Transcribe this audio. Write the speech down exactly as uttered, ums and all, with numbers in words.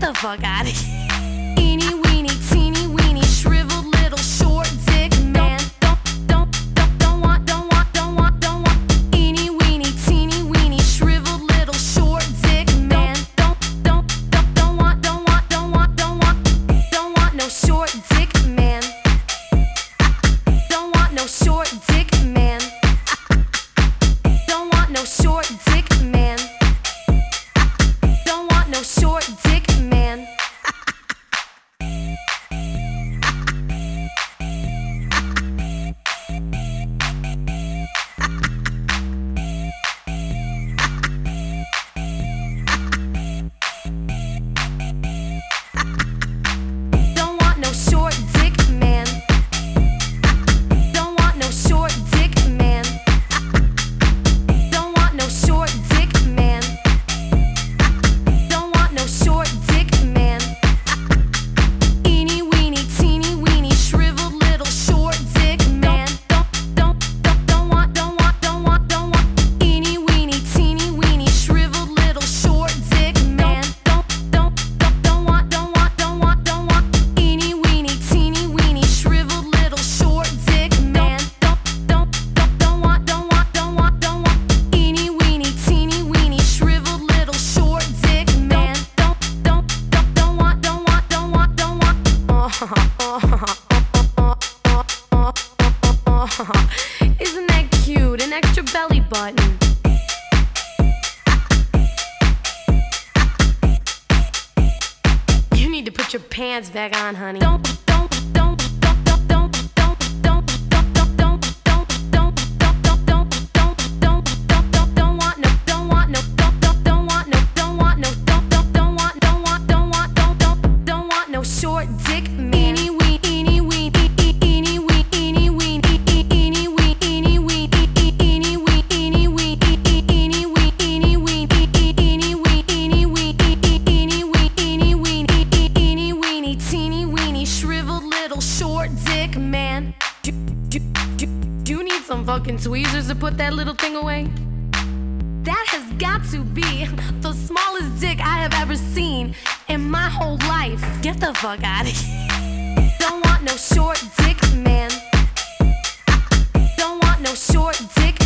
the fuck out of here. Eeny weeny, teeny weeny, shriveled little short dick man. Don't, don't, don't, don't want, don't want, don't want, don't want. Eeny weeny, teeny weeny, shriveled little short dick man. Don't, don't, don't, don't want, don't want, don't want, don't want, don't want no short dick man. Don't want no short dick man. Don't want no short dick man. Don't want no short dick man. Don't want no short dick man. Don't want no short dick man. Don't want no short dick man. Don't want no short dick man. Eeny weeny, teeny weeny, shriveled little short dick man. Don't, don't, don't, don't want, don't want, don't want, don't want. Eeny weeny, teeny weeny, shriveled little short dick man. Don't, don't, don't, don't want, don't want, don't want, don't want. Eeny weeny, teeny weeny, shriveled little short dick man. Don't, don't, don't, don't want, don't want, don't want, don't want. Eeny weeny, teeny weeny, shriveled little short dick man. Don't, don't, don't, don't want, don't want, don't want, don't want. Isn't that cute? An extra belly button. You need to put your pants back on, honey. Don't, don't, don't, don't, don't, don't, don't, don't, don't, don't, don't, don't, don't, don't, don't, don't, don't, don't, don't want no, don't want no, don't, don't, don't want no, don't want no, don't, don't, don't want, don't want, don't want, don't, don't, don't want no short dick man. Eeny wee, eeny wee, eeny wee, eeny wee, eeny wee, eeny wee, eeny wee, eeny wee, eeny wee, eeny wee, eeny wee, eeny wee, eeny wee, eeny wee, eeny weeny, teeny weeny, shriveled little short dick man. Do, do, do, do you need some fucking tweezers to put that little thing away? That has got to be the smallest dick I have ever seen in my whole life. Get the fuck out of here. Don't want no short dick man. Don't want no short dick